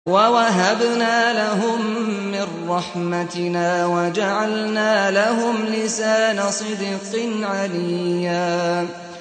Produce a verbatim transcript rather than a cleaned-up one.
وَوَهَبْنَا لَهُم مِّن رَّحْمَتِنَا وَجَعَلْنَا لَهُمْ لِسَانَ صِدْقٍ عَلِيًّا